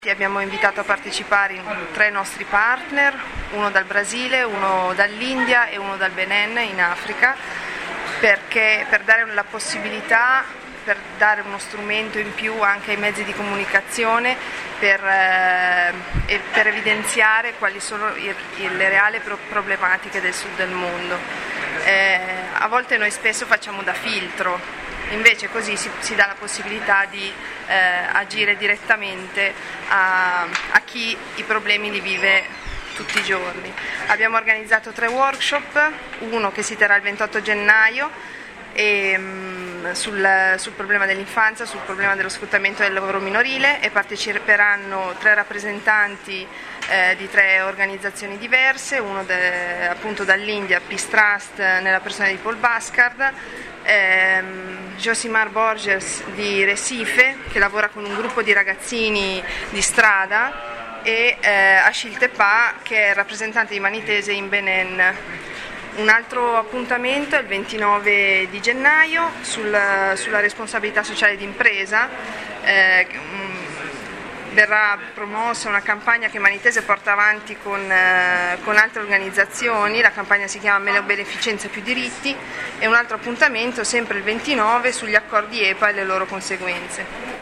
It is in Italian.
Abbiamo invitato a partecipare 3 nostri partner, uno dal Brasile, uno dall'India e uno dal Benin in Africa, per dare la possibilità, per dare uno strumento in più anche ai mezzi di comunicazione per evidenziare quali sono le reali problematiche del sud del mondo. A volte noi spesso facciamo da filtro. Invece così si dà la possibilità di agire direttamente a chi i problemi li vive tutti i giorni. Abbiamo organizzato 3 workshop, uno che si terrà il 28 gennaio sul problema dell'infanzia, sul problema dello sfruttamento del lavoro minorile, e parteciperanno 3 rappresentanti di 3 organizzazioni diverse, uno appunto dall'India, Peace Trust, nella persona di Paul Bascard, Josimar Borges di Recife, che lavora con un gruppo di ragazzini di strada, e Achille Tepa, che è rappresentante di Manitese in Benin. Un altro appuntamento è il 29 di gennaio sulla responsabilità sociale d'impresa. Verrà promossa una campagna che Manitese porta avanti con altre organizzazioni. La campagna si chiama Meno beneficenza più diritti, e un altro appuntamento sempre il 29 sugli accordi EPA e le loro conseguenze.